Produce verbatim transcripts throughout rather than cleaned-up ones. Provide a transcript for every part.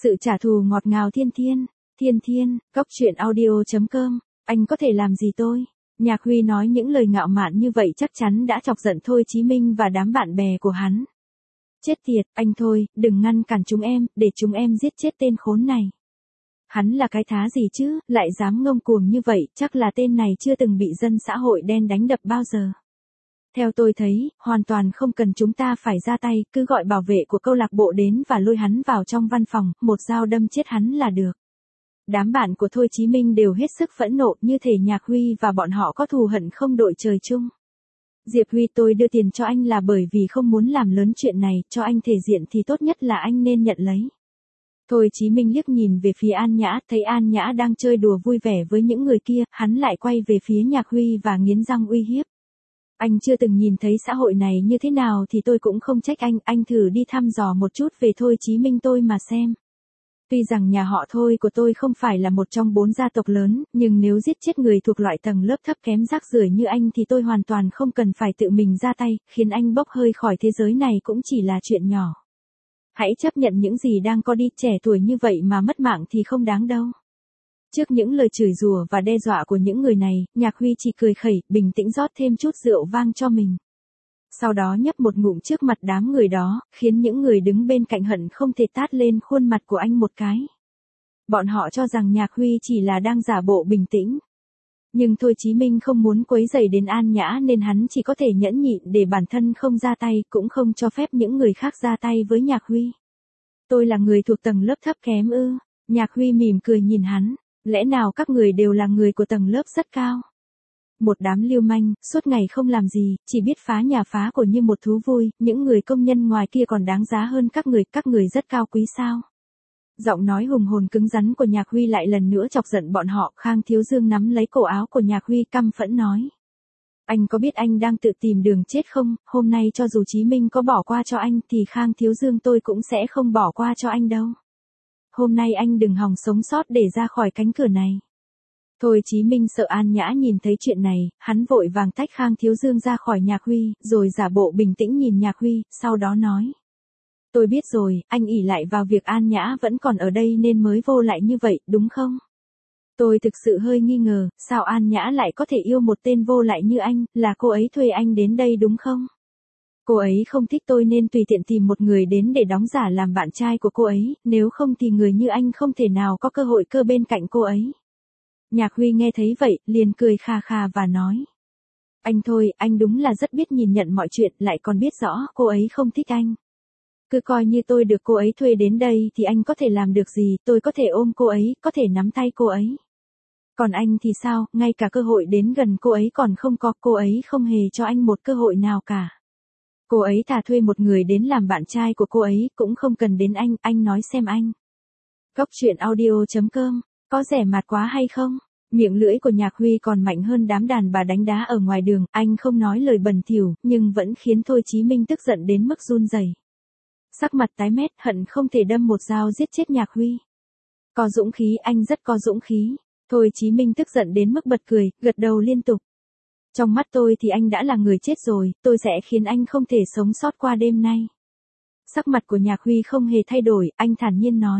Sự trả thù ngọt ngào thiên thiên, thiên thiên, góc truyện audio.com, anh có thể làm gì tôi? Nhạc Huy nói những lời ngạo mạn như vậy chắc chắn đã chọc giận Thôi Chí Minh và đám bạn bè của hắn. Chết tiệt, anh thôi, đừng ngăn cản chúng em, để chúng em giết chết tên khốn này. Hắn là cái thá gì chứ, lại dám ngông cuồng như vậy, chắc là tên này chưa từng bị dân xã hội đen đánh đập bao giờ. Theo tôi thấy, hoàn toàn không cần chúng ta phải ra tay, cứ gọi bảo vệ của câu lạc bộ đến và lôi hắn vào trong văn phòng, một dao đâm chết hắn là được. Đám bạn của Thôi Chí Minh đều hết sức phẫn nộ, như thể Nhạc Huy và bọn họ có thù hận không đội trời chung. Diệp Huy, tôi đưa tiền cho anh là bởi vì không muốn làm lớn chuyện này, cho anh thể diện thì tốt nhất là anh nên nhận lấy. Thôi Chí Minh liếc nhìn về phía An Nhã, thấy An Nhã đang chơi đùa vui vẻ với những người kia, hắn lại quay về phía Nhạc Huy và nghiến răng uy hiếp. Anh chưa từng nhìn thấy xã hội này như thế nào thì tôi cũng không trách anh, anh thử đi thăm dò một chút về Thôi Chí Minh tôi mà xem. Tuy rằng nhà họ Thôi của tôi không phải là một trong bốn gia tộc lớn, nhưng nếu giết chết người thuộc loại tầng lớp thấp kém rác rưởi như anh thì tôi hoàn toàn không cần phải tự mình ra tay, khiến anh bốc hơi khỏi thế giới này cũng chỉ là chuyện nhỏ. Hãy chấp nhận những gì đang có đi, trẻ tuổi như vậy mà mất mạng thì không đáng đâu. Trước những lời chửi rủa và đe dọa của những người này, Nhạc Huy chỉ cười khẩy, bình tĩnh rót thêm chút rượu vang cho mình. Sau đó nhấp một ngụm trước mặt đám người đó, khiến những người đứng bên cạnh hận không thể tát lên khuôn mặt của anh một cái. Bọn họ cho rằng Nhạc Huy chỉ là đang giả bộ bình tĩnh. Nhưng Thôi Chí Minh không muốn quấy rầy đến An Nhã nên hắn chỉ có thể nhẫn nhịn để bản thân không ra tay, cũng không cho phép những người khác ra tay với Nhạc Huy. Tôi là người thuộc tầng lớp thấp kém ư? Nhạc Huy mỉm cười nhìn hắn. Lẽ nào các người đều là người của tầng lớp rất cao? Một đám lưu manh, suốt ngày không làm gì, chỉ biết phá nhà phá của như một thú vui, những người công nhân ngoài kia còn đáng giá hơn các người, các người rất cao quý sao? Giọng nói hùng hồn cứng rắn của Nhạc Huy lại lần nữa chọc giận bọn họ, Khang Thiếu Dương nắm lấy cổ áo của Nhạc Huy căm phẫn nói. Anh có biết anh đang tự tìm đường chết không? Hôm nay cho dù Chí Minh có bỏ qua cho anh thì Khang Thiếu Dương tôi cũng sẽ không bỏ qua cho anh đâu. Hôm nay anh đừng hòng sống sót để ra khỏi cánh cửa này. Thôi Chí Minh sợ An Nhã nhìn thấy chuyện này, hắn vội vàng tách Khang Thiếu Dương ra khỏi Nhạc Huy, rồi giả bộ bình tĩnh nhìn Nhạc Huy, sau đó nói. Tôi biết rồi, anh ỷ lại vào việc An Nhã vẫn còn ở đây nên mới vô lại như vậy, đúng không? Tôi thực sự hơi nghi ngờ, sao An Nhã lại có thể yêu một tên vô lại như anh, là cô ấy thuê anh đến đây đúng không? Cô ấy không thích tôi nên tùy tiện tìm một người đến để đóng giả làm bạn trai của cô ấy, nếu không thì người như anh không thể nào có cơ hội cơ bên cạnh cô ấy. Nhạc Huy nghe thấy vậy, liền cười kha kha và nói. Anh thôi, anh đúng là rất biết nhìn nhận mọi chuyện, lại còn biết rõ cô ấy không thích anh. Cứ coi như tôi được cô ấy thuê đến đây thì anh có thể làm được gì, tôi có thể ôm cô ấy, có thể nắm tay cô ấy. Còn anh thì sao, ngay cả cơ hội đến gần cô ấy còn không có, cô ấy không hề cho anh một cơ hội nào cả. Cô ấy thà thuê một người đến làm bạn trai của cô ấy, cũng không cần đến anh, anh nói xem anh. Góc truyện audio.com, có rẻ mạt quá hay không? Miệng lưỡi của Nhạc Huy còn mạnh hơn đám đàn bà đánh đá ở ngoài đường, anh không nói lời bẩn thỉu, nhưng vẫn khiến Thôi Chí Minh tức giận đến mức run rẩy. Sắc mặt tái mét, hận không thể đâm một dao giết chết Nhạc Huy. Có dũng khí, anh rất có dũng khí. Thôi Chí Minh tức giận đến mức bật cười, gật đầu liên tục. Trong mắt tôi thì anh đã là người chết rồi, tôi sẽ khiến anh không thể sống sót qua đêm nay. Sắc mặt của Nhạc Huy không hề thay đổi, anh thản nhiên nói.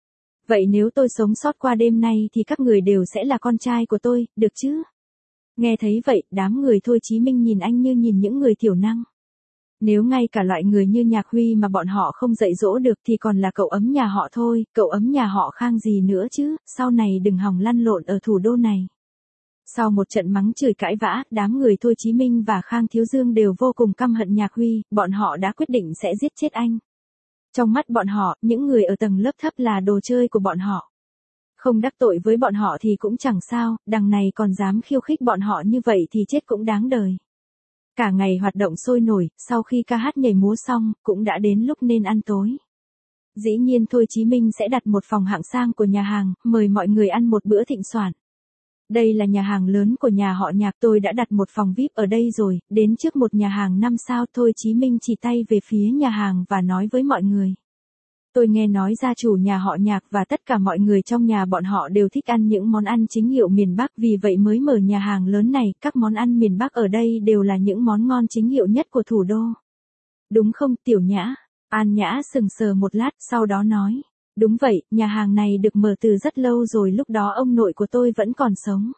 Vậy nếu tôi sống sót qua đêm nay thì các người đều sẽ là con trai của tôi, được chứ? Nghe thấy vậy, đám người Thôi Chí Minh nhìn anh như nhìn những người thiểu năng. Nếu ngay cả loại người như Nhạc Huy mà bọn họ không dạy dỗ được thì còn là cậu ấm nhà họ thôi, cậu ấm nhà họ Khang gì nữa chứ, sau này đừng hòng lăn lộn ở thủ đô này. Sau một trận mắng chửi cãi vã, đám người Thôi Chí Minh và Khang Thiếu Dương đều vô cùng căm hận Nhạc Huy, bọn họ đã quyết định sẽ giết chết anh. Trong mắt bọn họ, những người ở tầng lớp thấp là đồ chơi của bọn họ. Không đắc tội với bọn họ thì cũng chẳng sao, đằng này còn dám khiêu khích bọn họ như vậy thì chết cũng đáng đời. Cả ngày hoạt động sôi nổi, sau khi ca hát nhảy múa xong, cũng đã đến lúc nên ăn tối. Dĩ nhiên Thôi Chí Minh sẽ đặt một phòng hạng sang của nhà hàng, mời mọi người ăn một bữa thịnh soạn. Đây là nhà hàng lớn của nhà họ Nhạc, tôi đã đặt một phòng vi ai pi ở đây rồi, đến trước một nhà hàng năm sao. Thôi Chí Minh chỉ tay về phía nhà hàng và nói với mọi người. Tôi nghe nói gia chủ nhà họ Nhạc và tất cả mọi người trong nhà bọn họ đều thích ăn những món ăn chính hiệu miền Bắc, vì vậy mới mở nhà hàng lớn này, các món ăn miền Bắc ở đây đều là những món ngon chính hiệu nhất của thủ đô. Đúng không Tiểu Nhã? An Nhã sừng sờ một lát, sau đó nói. Đúng vậy, nhà hàng này được mở từ rất lâu rồi, lúc đó ông nội của tôi vẫn còn sống.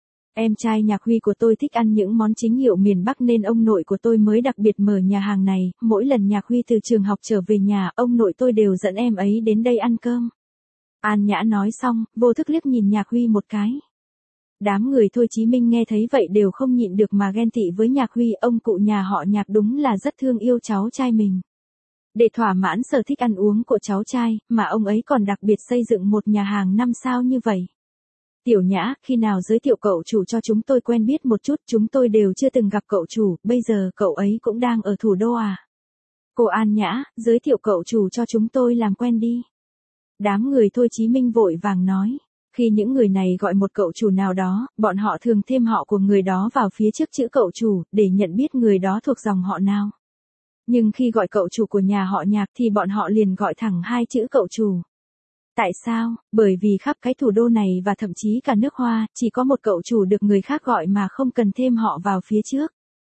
Em trai Nhạc Huy của tôi thích ăn những món chính hiệu miền Bắc nên ông nội của tôi mới đặc biệt mở nhà hàng này, mỗi lần Nhạc Huy từ trường học trở về nhà, ông nội tôi đều dẫn em ấy đến đây ăn cơm. An Nhã nói xong, vô thức liếc nhìn Nhạc Huy một cái. Đám người Thôi Chí Minh nghe thấy vậy đều không nhịn được mà ghen tị với Nhạc Huy, ông cụ nhà họ Nhạc đúng là rất thương yêu cháu trai mình. Để thỏa mãn sở thích ăn uống của cháu trai, mà ông ấy còn đặc biệt xây dựng một nhà hàng năm sao như vậy. Tiểu Nhã, khi nào giới thiệu cậu chủ cho chúng tôi quen biết một chút, chúng tôi đều chưa từng gặp cậu chủ, bây giờ cậu ấy cũng đang ở thủ đô à? Cô An Nhã, giới thiệu cậu chủ cho chúng tôi làm quen đi. Đám người Thôi Chí Minh vội vàng nói. Khi những người này gọi một cậu chủ nào đó, bọn họ thường thêm họ của người đó vào phía trước chữ cậu chủ, để nhận biết người đó thuộc dòng họ nào. Nhưng khi gọi cậu chủ của nhà họ Nhạc thì bọn họ liền gọi thẳng hai chữ cậu chủ. Tại sao? Bởi vì khắp cái thủ đô này và thậm chí cả nước Hoa, chỉ có một cậu chủ được người khác gọi mà không cần thêm họ vào phía trước.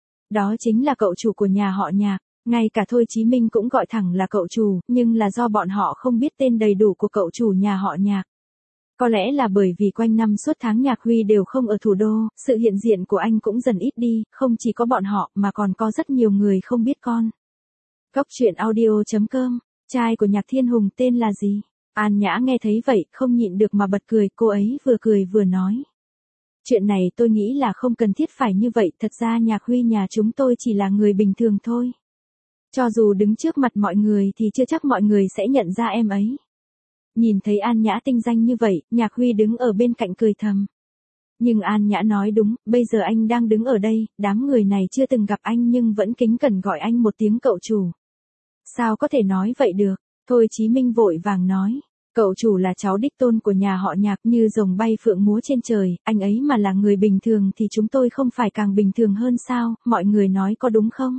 Đó chính là cậu chủ của nhà họ Nhạc. Ngay cả Thôi Chí Minh cũng gọi thẳng là cậu chủ, nhưng là do bọn họ không biết tên đầy đủ của cậu chủ nhà họ Nhạc. Có lẽ là bởi vì quanh năm suốt tháng Nhạc Huy đều không ở thủ đô, sự hiện diện của anh cũng dần ít đi, không chỉ có bọn họ mà còn có rất nhiều người không biết con. Cốc truyện audio chấm com, trai của Nhạc Thiên Hùng tên là gì? An Nhã nghe thấy vậy, không nhịn được mà bật cười, cô ấy vừa cười vừa nói. Chuyện này tôi nghĩ là không cần thiết phải như vậy, thật ra Nhạc Huy nhà chúng tôi chỉ là người bình thường thôi. Cho dù đứng trước mặt mọi người thì chưa chắc mọi người sẽ nhận ra em ấy. Nhìn thấy An Nhã tinh danh như vậy, Nhạc Huy đứng ở bên cạnh cười thầm. Nhưng An Nhã nói đúng, bây giờ anh đang đứng ở đây, đám người này chưa từng gặp anh nhưng vẫn kính cẩn gọi anh một tiếng cậu chủ. Sao có thể nói vậy được? Thôi Chí Minh vội vàng nói. Cậu chủ là cháu đích tôn của nhà họ Nhạc, như rồng bay phượng múa trên trời, anh ấy mà là người bình thường thì chúng tôi không phải càng bình thường hơn sao, mọi người nói có đúng không?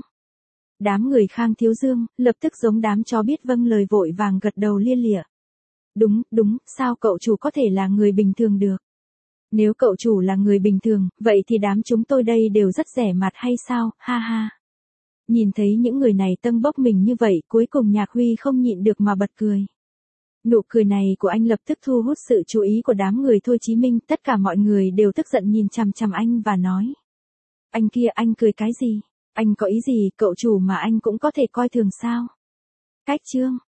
Đám người Khang Thiếu Dương, lập tức giống đám chó biết vâng lời vội vàng gật đầu lia lịa. Đúng, đúng, sao cậu chủ có thể là người bình thường được? Nếu cậu chủ là người bình thường, vậy thì đám chúng tôi đây đều rất rẻ mặt hay sao, ha ha. Nhìn thấy những người này tâng bốc mình như vậy, cuối cùng Nhạc Huy không nhịn được mà bật cười. Nụ cười này của anh lập tức thu hút sự chú ý của đám người Thôi Chí Minh, tất cả mọi người đều tức giận nhìn chằm chằm anh và nói. Anh kia, anh cười cái gì? Anh có ý gì, cậu chủ mà anh cũng có thể coi thường sao? Cách chương.